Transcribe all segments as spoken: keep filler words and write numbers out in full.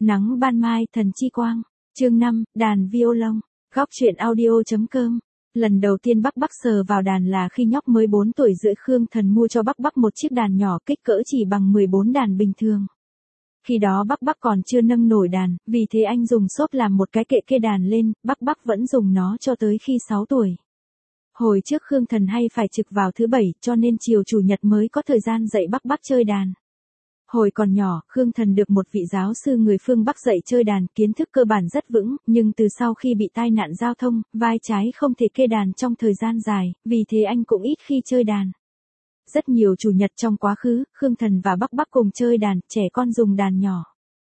Nắng ban mai thần chi quang. Chương năm, đàn violon. Góc truyện audio.com. Lần đầu tiên Bắc Bắc sờ vào đàn là khi nhóc mới bốn tuổi rưỡi Khương Thần mua cho Bắc Bắc một chiếc đàn nhỏ kích cỡ chỉ bằng mười bốn đàn bình thường. Khi đó Bắc Bắc còn chưa nâng nổi đàn, vì thế anh dùng xốp làm một cái kệ kê đàn lên, Bắc Bắc vẫn dùng nó cho tới khi sáu tuổi. Hồi trước Khương Thần hay phải trực vào thứ bảy, cho nên chiều chủ nhật mới có thời gian dạy Bắc Bắc chơi đàn. Hồi còn nhỏ, Khương Thần được một vị giáo sư người phương Bắc dạy chơi đàn, kiến thức cơ bản rất vững, nhưng từ sau khi bị tai nạn giao thông, vai trái không thể kê đàn trong thời gian dài, vì thế anh cũng ít khi chơi đàn. Rất nhiều chủ nhật trong quá khứ, Khương Thần và Bắc Bắc cùng chơi đàn, trẻ con dùng đàn nhỏ.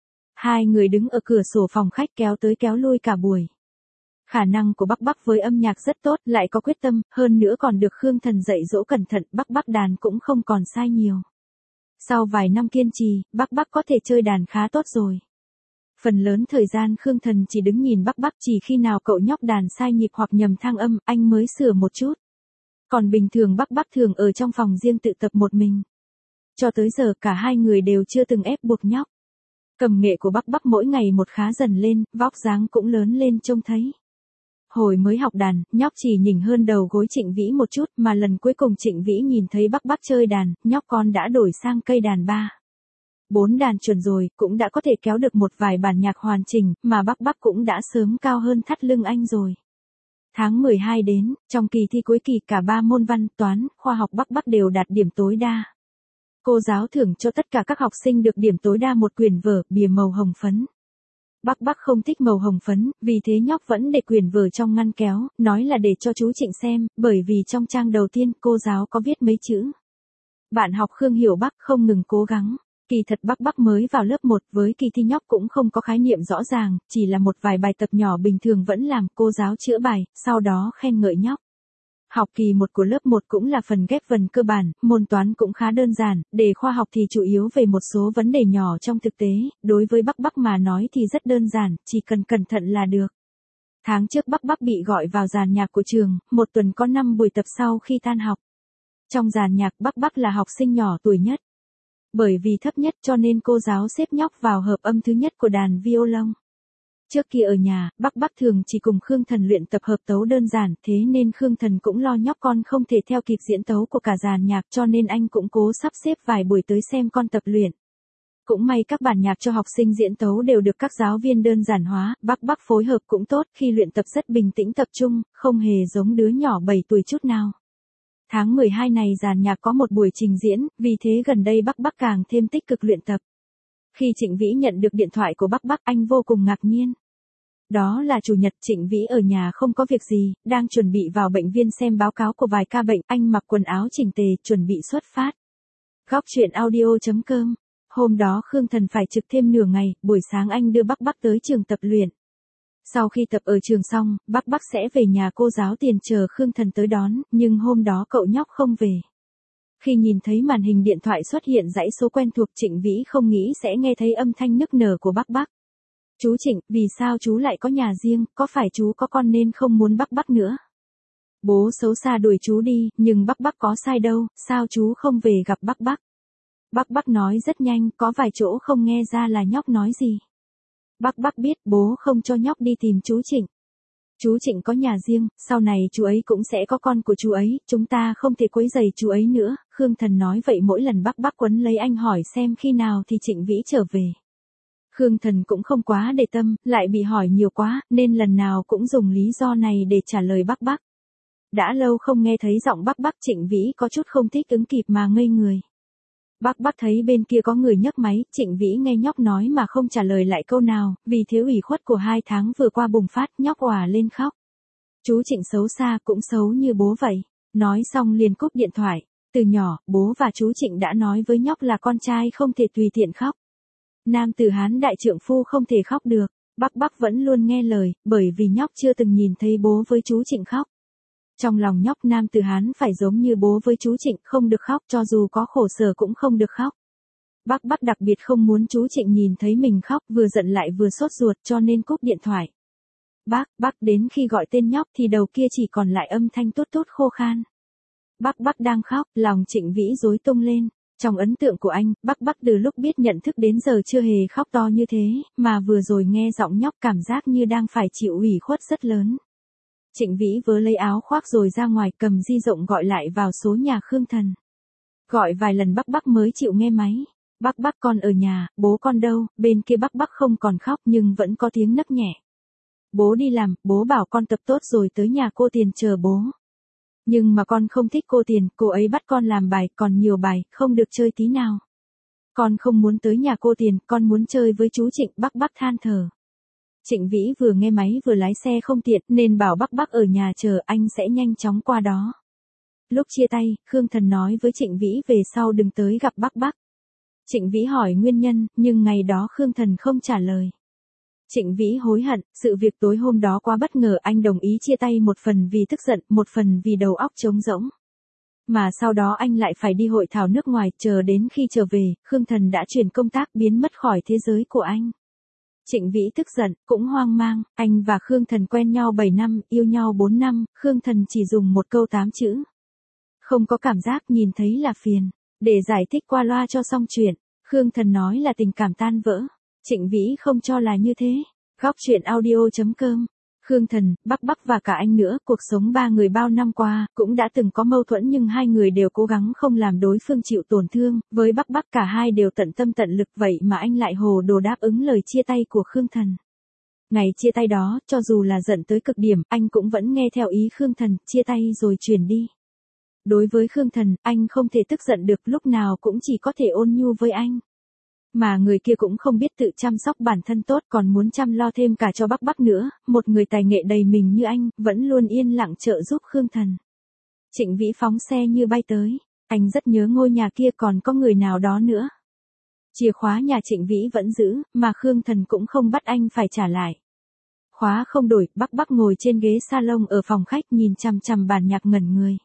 Hai người đứng ở cửa sổ phòng khách kéo tới kéo lui cả buổi. Khả năng của Bắc Bắc với âm nhạc rất tốt, lại có quyết tâm, hơn nữa còn được Khương Thần dạy dỗ cẩn thận, Bắc Bắc đàn cũng không còn sai nhiều. Sau vài năm kiên trì, Bắc Bắc có thể chơi đàn khá tốt rồi. Phần lớn thời gian Khương Thần chỉ đứng nhìn Bắc Bắc, chỉ khi nào cậu nhóc đàn sai nhịp hoặc nhầm thang âm, anh mới sửa một chút. Còn bình thường Bắc Bắc thường ở trong phòng riêng tự tập một mình. Cho tới giờ cả hai người đều chưa từng ép buộc nhóc. Cầm nghệ của Bắc Bắc mỗi ngày một khá dần lên, vóc dáng cũng lớn lên trông thấy. Hồi mới học đàn, nhóc chỉ nhỉnh hơn đầu gối Trịnh Vĩ một chút, mà lần cuối cùng Trịnh Vĩ nhìn thấy Bắc Bắc chơi đàn, nhóc con đã đổi sang cây đàn ba. Bốn đàn chuẩn rồi, cũng đã có thể kéo được một vài bản nhạc hoàn chỉnh, mà Bắc Bắc cũng đã sớm cao hơn thắt lưng anh rồi. Tháng mười hai đến, trong kỳ thi cuối kỳ cả ba môn văn, toán, khoa học Bắc Bắc đều đạt điểm tối đa. Cô giáo thưởng cho tất cả các học sinh được điểm tối đa một quyển vở, bìa màu hồng phấn. Bắc Bắc không thích màu hồng phấn, vì thế nhóc vẫn để quyển vở trong ngăn kéo, nói là để cho chú Trịnh xem, bởi vì trong trang đầu tiên cô giáo có viết mấy chữ. Bạn học Khương hiểu Bắc không ngừng cố gắng. Kỳ thật Bắc Bắc mới vào lớp một, với kỳ thi nhóc cũng không có khái niệm rõ ràng, chỉ là một vài bài tập nhỏ bình thường vẫn làm, cô giáo chữa bài, sau đó khen ngợi nhóc. Học kỳ một của lớp một cũng là phần ghép vần cơ bản, môn toán cũng khá đơn giản, đề khoa học thì chủ yếu về một số vấn đề nhỏ trong thực tế, đối với Bắc Bắc mà nói thì rất đơn giản, chỉ cần cẩn thận là được. Tháng trước Bắc Bắc bị gọi vào dàn nhạc của trường, một tuần có năm buổi tập sau khi tan học. Trong dàn nhạc Bắc Bắc là học sinh nhỏ tuổi nhất. Bởi vì thấp nhất cho nên cô giáo xếp nhóc vào hợp âm thứ nhất của đàn violon. Trước kia ở nhà, Bắc Bắc thường chỉ cùng Khương Thần luyện tập hợp tấu đơn giản, thế nên Khương Thần cũng lo nhóc con không thể theo kịp diễn tấu của cả dàn nhạc, cho nên anh cũng cố sắp xếp vài buổi tới xem con tập luyện. Cũng may các bản nhạc cho học sinh diễn tấu đều được các giáo viên đơn giản hóa, Bắc Bắc phối hợp cũng tốt, khi luyện tập rất bình tĩnh tập trung, không hề giống đứa nhỏ bảy tuổi chút nào. Tháng mười hai này dàn nhạc có một buổi trình diễn, vì thế gần đây Bắc Bắc càng thêm tích cực luyện tập. Khi Trịnh Vĩ nhận được điện thoại của Bắc Bắc, anh vô cùng ngạc nhiên. Đó là chủ nhật, Trịnh Vĩ ở nhà không có việc gì, đang chuẩn bị vào bệnh viện xem báo cáo của vài ca bệnh, anh mặc quần áo chỉnh tề, chuẩn bị xuất phát. Góc truyện audio.com. Hôm đó Khương Thần phải trực thêm nửa ngày, buổi sáng anh đưa Bắc Bắc tới trường tập luyện. Sau khi tập ở trường xong, Bắc Bắc sẽ về nhà cô giáo tiền chờ Khương Thần tới đón, nhưng hôm đó cậu nhóc không về. Khi nhìn thấy màn hình điện thoại xuất hiện dãy số quen thuộc, Trịnh Vĩ không nghĩ sẽ nghe thấy âm thanh nức nở của Bắc Bắc. Chú Trịnh, vì sao chú lại có nhà riêng, có phải chú có con nên không muốn Bắc Bắc nữa? Bố xấu xa đuổi chú đi, nhưng Bắc Bắc có sai đâu, sao chú không về gặp Bắc Bắc? Bắc Bắc nói rất nhanh, có vài chỗ không nghe ra là nhóc nói gì. Bắc Bắc biết bố không cho nhóc đi tìm chú Trịnh. Chú Trịnh có nhà riêng, sau này chú ấy cũng sẽ có con của chú ấy, chúng ta không thể quấy rầy chú ấy nữa. Khương Thần nói vậy mỗi lần Bắc Bắc quấn lấy anh hỏi xem khi nào thì Trịnh Vĩ trở về. Khương Thần cũng không quá để tâm, lại bị hỏi nhiều quá, nên lần nào cũng dùng lý do này để trả lời Bắc Bắc. Đã lâu không nghe thấy giọng Bắc Bắc, Trịnh Vĩ có chút không thích ứng kịp mà ngây người. Bắc Bắc thấy bên kia có người nhấc máy, Trịnh Vĩ nghe nhóc nói mà không trả lời lại câu nào, vì thiếu ủy khuất của hai tháng vừa qua bùng phát, nhóc òa lên khóc. Chú Trịnh xấu xa cũng xấu như bố vậy. Nói xong liền cúp điện thoại. Từ nhỏ, bố và chú Trịnh đã nói với nhóc là con trai không thể tùy tiện khóc. Nam tử Hán đại trượng phu không thể khóc được. Bắc Bắc vẫn luôn nghe lời, bởi vì nhóc chưa từng nhìn thấy bố với chú Trịnh khóc. Trong lòng nhóc nam tử Hán phải giống như bố với chú Trịnh, không được khóc, cho dù có khổ sở cũng không được khóc. Bắc Bắc đặc biệt không muốn chú Trịnh nhìn thấy mình khóc, vừa giận lại vừa sốt ruột cho nên cúp điện thoại. Bác, bác đến khi gọi tên nhóc thì đầu kia chỉ còn lại âm thanh tốt tốt khô khan. Bắc Bắc đang khóc, lòng Trịnh Vĩ rối tung lên. Trong ấn tượng của anh, Bắc Bắc từ lúc biết nhận thức đến giờ chưa hề khóc to như thế, mà vừa rồi nghe giọng nhóc cảm giác như đang phải chịu ủy khuất rất lớn. Trịnh Vĩ vớ lấy áo khoác rồi ra ngoài, cầm di động gọi lại vào số nhà Khương Thần. Gọi vài lần Bắc Bắc mới chịu nghe máy. Bắc Bắc con ở nhà, bố con đâu? Bên kia Bắc Bắc không còn khóc nhưng vẫn có tiếng nấc nhẹ. Bố đi làm, bố bảo con tập tốt rồi tới nhà cô Tiền chờ bố. Nhưng mà con không thích cô Tiền, cô ấy bắt con làm bài, còn nhiều bài, không được chơi tí nào. Con không muốn tới nhà cô Tiền, con muốn chơi với chú Trịnh. Bắc Bắc than thở. Trịnh Vĩ vừa nghe máy vừa lái xe không tiện nên bảo Bắc Bắc ở nhà chờ, anh sẽ nhanh chóng qua đó. Lúc chia tay, Khương Thần nói với Trịnh Vĩ về sau đừng tới gặp Bắc Bắc. Trịnh Vĩ hỏi nguyên nhân, nhưng ngày đó Khương Thần không trả lời. Trịnh Vĩ hối hận, sự việc tối hôm đó quá bất ngờ, anh đồng ý chia tay một phần vì tức giận, một phần vì đầu óc trống rỗng. Mà sau đó anh lại phải đi hội thảo nước ngoài, chờ đến khi trở về, Khương Thần đã chuyển công tác biến mất khỏi thế giới của anh. Trịnh Vĩ tức giận, cũng hoang mang, anh và Khương Thần quen nhau bảy năm, yêu nhau bốn năm, Khương Thần chỉ dùng một câu tám chữ. Không có cảm giác, nhìn thấy là phiền. Để giải thích qua loa cho xong chuyện, Khương Thần nói là tình cảm tan vỡ. Trịnh Vĩ không cho là như thế. Góc truyện audio chấm com. Khương Thần, Bắc Bắc và cả anh nữa, cuộc sống ba người bao năm qua, cũng đã từng có mâu thuẫn nhưng hai người đều cố gắng không làm đối phương chịu tổn thương, với Bắc Bắc cả hai đều tận tâm tận lực, vậy mà anh lại hồ đồ đáp ứng lời chia tay của Khương Thần. Ngày chia tay đó, cho dù là giận tới cực điểm, anh cũng vẫn nghe theo ý Khương Thần, chia tay rồi chuyển đi. Đối với Khương Thần, anh không thể tức giận được, lúc nào cũng chỉ có thể ôn nhu với anh. Mà người kia cũng không biết tự chăm sóc bản thân tốt, còn muốn chăm lo thêm cả cho Bắc Bắc nữa, một người tài nghệ đầy mình như anh, vẫn luôn yên lặng trợ giúp Khương Thần. Trịnh Vĩ phóng xe như bay tới, anh rất nhớ ngôi nhà kia, còn có người nào đó nữa. Chìa khóa nhà Trịnh Vĩ vẫn giữ, mà Khương Thần cũng không bắt anh phải trả lại. Khóa không đổi, Bắc Bắc ngồi trên ghế salon ở phòng khách nhìn chằm chằm bản nhạc ngẩn người.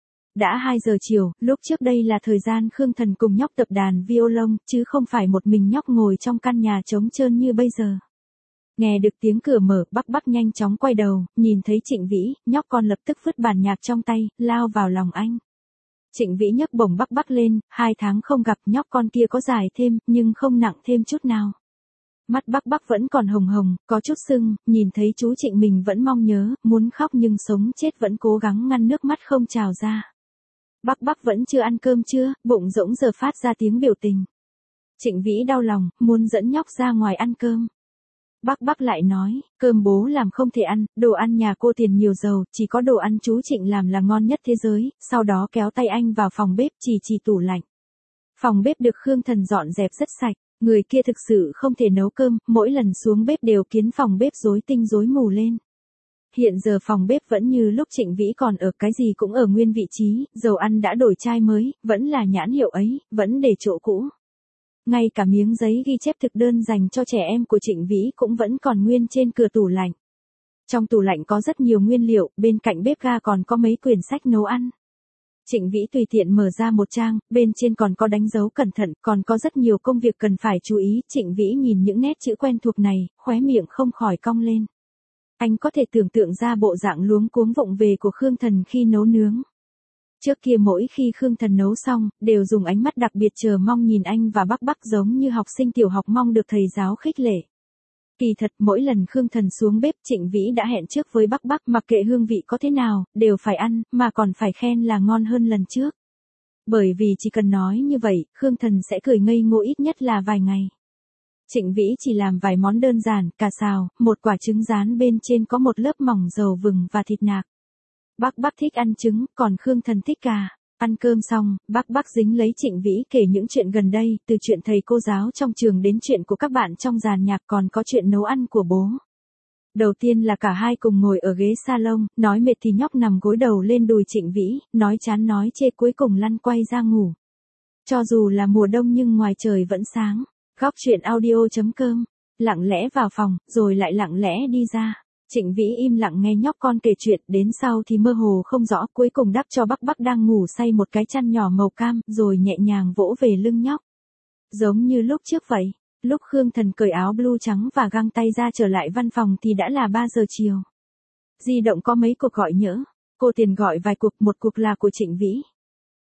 Đã hai giờ chiều, lúc trước đây là thời gian Khương Thần cùng nhóc tập đàn violon, chứ không phải một mình nhóc ngồi trong căn nhà trống trơn như bây giờ. Nghe được tiếng cửa mở, Bắc Bắc nhanh chóng quay đầu, nhìn thấy Trịnh Vĩ, nhóc con lập tức vứt bản nhạc trong tay, lao vào lòng anh. Trịnh Vĩ nhấc bổng Bắc Bắc lên, hai tháng không gặp, nhóc con kia có dài thêm, nhưng không nặng thêm chút nào. Mắt Bắc Bắc vẫn còn hồng hồng, có chút sưng, nhìn thấy chú Trịnh mình vẫn mong nhớ, muốn khóc nhưng sống chết vẫn cố gắng ngăn nước mắt không trào ra. Bắc Bắc vẫn chưa ăn cơm chưa, bụng rỗng giờ phát ra tiếng biểu tình. Trịnh Vĩ đau lòng, muốn dẫn nhóc ra ngoài ăn cơm. Bắc Bắc lại nói, cơm bố làm không thể ăn, đồ ăn nhà cô Tiền nhiều dầu, chỉ có đồ ăn chú Trịnh làm là ngon nhất thế giới, sau đó kéo tay anh vào phòng bếp chỉ chỉ tủ lạnh. Phòng bếp được Khương Thần dọn dẹp rất sạch, người kia thực sự không thể nấu cơm, mỗi lần xuống bếp đều khiến phòng bếp rối tinh rối mù lên. Hiện giờ phòng bếp vẫn như lúc Trịnh Vĩ còn ở, cái gì cũng ở nguyên vị trí, dầu ăn đã đổi chai mới, vẫn là nhãn hiệu ấy, vẫn để chỗ cũ. Ngay cả miếng giấy ghi chép thực đơn dành cho trẻ em của Trịnh Vĩ cũng vẫn còn nguyên trên cửa tủ lạnh. Trong tủ lạnh có rất nhiều nguyên liệu, bên cạnh bếp ga còn có mấy quyển sách nấu ăn. Trịnh Vĩ tùy tiện mở ra một trang, bên trên còn có đánh dấu cẩn thận, còn có rất nhiều công việc cần phải chú ý. Trịnh Vĩ nhìn những nét chữ quen thuộc này, khóe miệng không khỏi cong lên. Anh có thể tưởng tượng ra bộ dạng luống cuống vụng về của Khương Thần khi nấu nướng. Trước kia mỗi khi Khương Thần nấu xong, đều dùng ánh mắt đặc biệt chờ mong nhìn anh và Bắc Bắc, giống như học sinh tiểu học mong được thầy giáo khích lệ. Kỳ thật mỗi lần Khương Thần xuống bếp, Trịnh Vĩ đã hẹn trước với Bắc Bắc, mặc kệ hương vị có thế nào, đều phải ăn, mà còn phải khen là ngon hơn lần trước. Bởi vì chỉ cần nói như vậy, Khương Thần sẽ cười ngây ngô ít nhất là vài ngày. Trịnh Vĩ chỉ làm vài món đơn giản, cà xào, một quả trứng rán bên trên có một lớp mỏng dầu vừng và thịt nạc. Bắc Bắc thích ăn trứng, còn Khương Thần thích cà. Ăn cơm xong, Bắc Bắc dính lấy Trịnh Vĩ kể những chuyện gần đây, từ chuyện thầy cô giáo trong trường đến chuyện của các bạn trong dàn nhạc, còn có chuyện nấu ăn của bố. Đầu tiên là cả hai cùng ngồi ở ghế salon, nói mệt thì nhóc nằm gối đầu lên đùi Trịnh Vĩ, nói chán nói chê, cuối cùng lăn quay ra ngủ. Cho dù là mùa đông nhưng ngoài trời vẫn sáng. Góc truyện audio chấm com. Lặng lẽ vào phòng, rồi lại lặng lẽ đi ra. Trịnh Vĩ im lặng nghe nhóc con kể chuyện, đến sau thì mơ hồ không rõ, cuối cùng đắp cho Bắc Bắc đang ngủ say một cái chăn nhỏ màu cam, rồi nhẹ nhàng vỗ về lưng nhóc. Giống như lúc trước vậy, lúc Khương Thần cởi áo blue trắng và găng tay ra trở lại văn phòng thì đã là ba giờ chiều. Di động có mấy cuộc gọi nhỡ, cô Tiền gọi vài cuộc, một cuộc là của Trịnh Vĩ.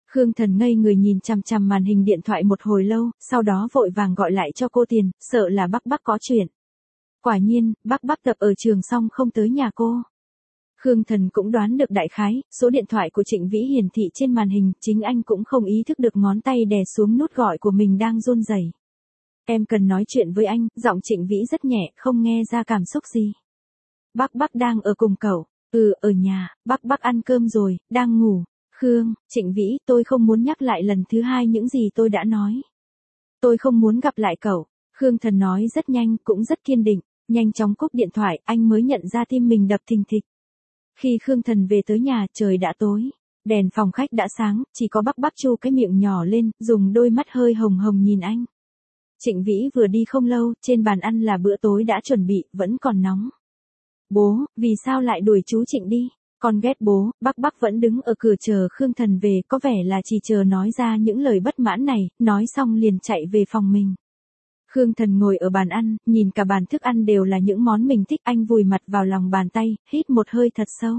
Khương Thần ngây người nhìn chằm chằm màn hình điện thoại một hồi lâu, sau đó vội vàng gọi lại cho cô Tiền, sợ là Bắc Bắc có chuyện. Quả nhiên, Bắc Bắc tập ở trường xong không tới nhà cô. Khương Thần cũng đoán được đại khái, số điện thoại của Trịnh Vĩ hiển thị trên màn hình, chính anh cũng không ý thức được ngón tay đè xuống nút gọi của mình đang run rẩy. Em cần nói chuyện với anh, giọng Trịnh Vĩ rất nhẹ, không nghe ra cảm xúc gì. Bắc Bắc đang ở cùng cậu. Ừ, ở nhà, Bắc Bắc ăn cơm rồi, đang ngủ. Khương, Trịnh Vĩ, tôi không muốn nhắc lại lần thứ hai những gì tôi đã nói. Tôi không muốn gặp lại cậu. Khương Thần nói rất nhanh, cũng rất kiên định, nhanh chóng cúp điện thoại, anh mới nhận ra tim mình đập thình thịch. Khi Khương Thần về tới nhà, trời đã tối. Đèn phòng khách đã sáng, chỉ có Bắc Bắc chu cái miệng nhỏ lên, dùng đôi mắt hơi hồng hồng nhìn anh. Trịnh Vĩ vừa đi không lâu, trên bàn ăn là bữa tối đã chuẩn bị, vẫn còn nóng. Bố, vì sao lại đuổi chú Trịnh đi? Con ghét bố. Bắc Bắc vẫn đứng ở cửa chờ Khương Thần về, có vẻ là chỉ chờ nói ra những lời bất mãn này, nói xong liền chạy về phòng mình. Khương Thần ngồi ở bàn ăn, nhìn cả bàn thức ăn đều là những món mình thích, anh vùi mặt vào lòng bàn tay, hít một hơi thật sâu.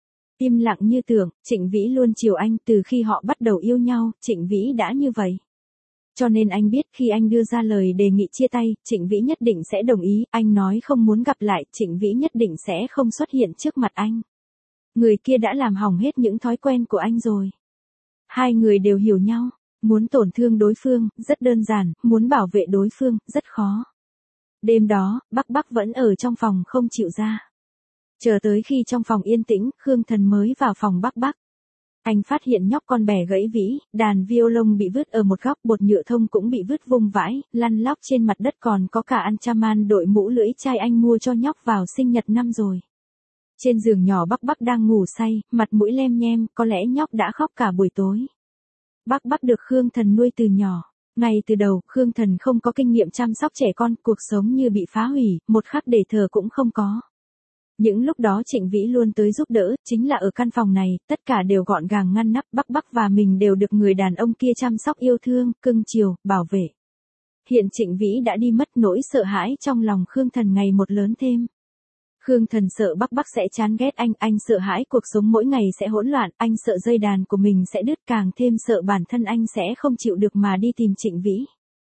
Im lặng như tưởng, Trịnh Vĩ luôn chiều anh, từ khi họ bắt đầu yêu nhau, Trịnh Vĩ đã như vậy. Cho nên anh biết khi anh đưa ra lời đề nghị chia tay, Trịnh Vĩ nhất định sẽ đồng ý, anh nói không muốn gặp lại, Trịnh Vĩ nhất định sẽ không xuất hiện trước mặt anh. Người kia đã làm hỏng hết những thói quen của anh rồi. Hai người đều hiểu nhau, muốn tổn thương đối phương, rất đơn giản, muốn bảo vệ đối phương, rất khó. Đêm đó, Bắc Bắc vẫn ở trong phòng không chịu ra. Chờ tới khi trong phòng yên tĩnh, Khương Thần mới vào phòng Bắc Bắc. Anh phát hiện nhóc con bẻ gãy vĩ, đàn violon bị vứt ở một góc, bột nhựa thông cũng bị vứt vung vãi, lăn lóc trên mặt đất, còn có cả Anchaman đội mũ lưỡi chai anh mua cho nhóc vào sinh nhật năm rồi. Trên giường nhỏ Bắc Bắc đang ngủ say, mặt mũi lem nhem, có lẽ nhóc đã khóc cả buổi tối. Bắc Bắc được Khương Thần nuôi từ nhỏ. Ngay từ đầu, Khương Thần không có kinh nghiệm chăm sóc trẻ con, cuộc sống như bị phá hủy, một khắc để thở cũng không có. Những lúc đó Trịnh Vĩ luôn tới giúp đỡ, chính là ở căn phòng này, tất cả đều gọn gàng ngăn nắp, Bắc Bắc và mình đều được người đàn ông kia chăm sóc yêu thương, cưng chiều, bảo vệ. Hiện Trịnh Vĩ đã đi mất, nỗi sợ hãi trong lòng Khương Thần ngày một lớn thêm. Khương Thần sợ Bắc Bắc sẽ chán ghét anh, anh sợ hãi cuộc sống mỗi ngày sẽ hỗn loạn, anh sợ dây đàn của mình sẽ đứt, càng thêm sợ bản thân anh sẽ không chịu được mà đi tìm Trịnh Vĩ.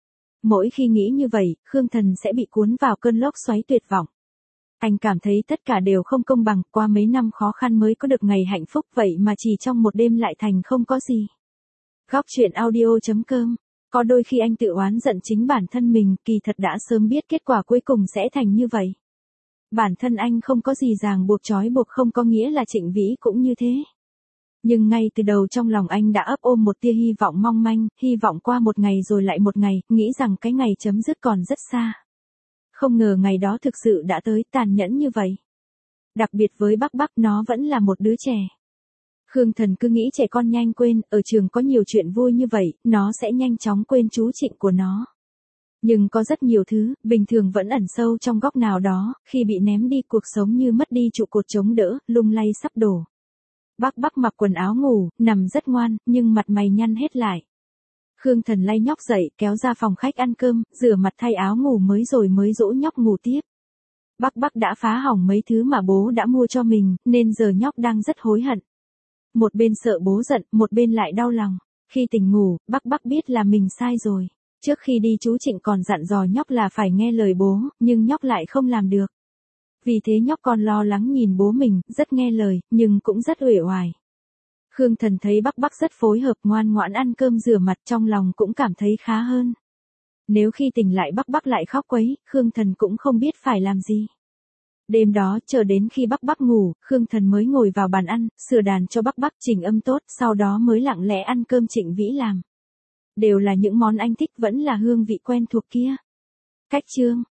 Mỗi khi nghĩ như vậy, Khương Thần sẽ bị cuốn vào cơn lốc xoáy tuyệt vọng. Anh cảm thấy tất cả đều không công bằng, qua mấy năm khó khăn mới có được ngày hạnh phúc, vậy mà chỉ trong một đêm lại thành không có gì. Góc truyện audio chấm com. Có đôi khi anh tự oán giận chính bản thân mình, kỳ thật đã sớm biết kết quả cuối cùng sẽ thành như vậy. Bản thân anh không có gì ràng buộc trói buộc, không có nghĩa là Trịnh Vĩ cũng như thế. Nhưng ngay từ đầu trong lòng anh đã ấp ôm một tia hy vọng mong manh, hy vọng qua một ngày rồi lại một ngày, nghĩ rằng cái ngày chấm dứt còn rất xa. Không ngờ ngày đó thực sự đã tới, tàn nhẫn như vậy. Đặc biệt với Bắc Bắc, nó vẫn là một đứa trẻ. Khương Thần cứ nghĩ trẻ con nhanh quên, ở trường có nhiều chuyện vui như vậy, nó sẽ nhanh chóng quên chú Trịnh của nó. Nhưng có rất nhiều thứ, bình thường vẫn ẩn sâu trong góc nào đó, khi bị ném đi cuộc sống như mất đi trụ cột chống đỡ, lung lay sắp đổ. Bắc Bắc mặc quần áo ngủ, nằm rất ngoan, nhưng mặt mày nhăn hết lại. Khương Thần lay nhóc dậy, kéo ra phòng khách ăn cơm, rửa mặt thay áo ngủ mới rồi mới dỗ nhóc ngủ tiếp. Bắc Bắc đã phá hỏng mấy thứ mà bố đã mua cho mình, nên giờ nhóc đang rất hối hận. Một bên sợ bố giận, một bên lại đau lòng. Khi tỉnh ngủ, Bắc Bắc biết là mình sai rồi. Trước khi đi chú Trịnh còn dặn dò nhóc là phải nghe lời bố, nhưng nhóc lại không làm được. Vì thế nhóc còn lo lắng nhìn bố mình, rất nghe lời, nhưng cũng rất uể oải. Khương Thần thấy Bắc Bắc rất phối hợp, ngoan ngoãn ăn cơm rửa mặt, trong lòng cũng cảm thấy khá hơn. Nếu khi tỉnh lại Bắc Bắc lại khóc quấy, Khương Thần cũng không biết phải làm gì. Đêm đó, chờ đến khi Bắc Bắc ngủ, Khương Thần mới ngồi vào bàn ăn, sửa đàn cho Bắc Bắc, chỉnh âm tốt, sau đó mới lặng lẽ ăn cơm Trịnh Vĩ làm. Đều là những món anh thích, vẫn là hương vị quen thuộc kia. Cách chương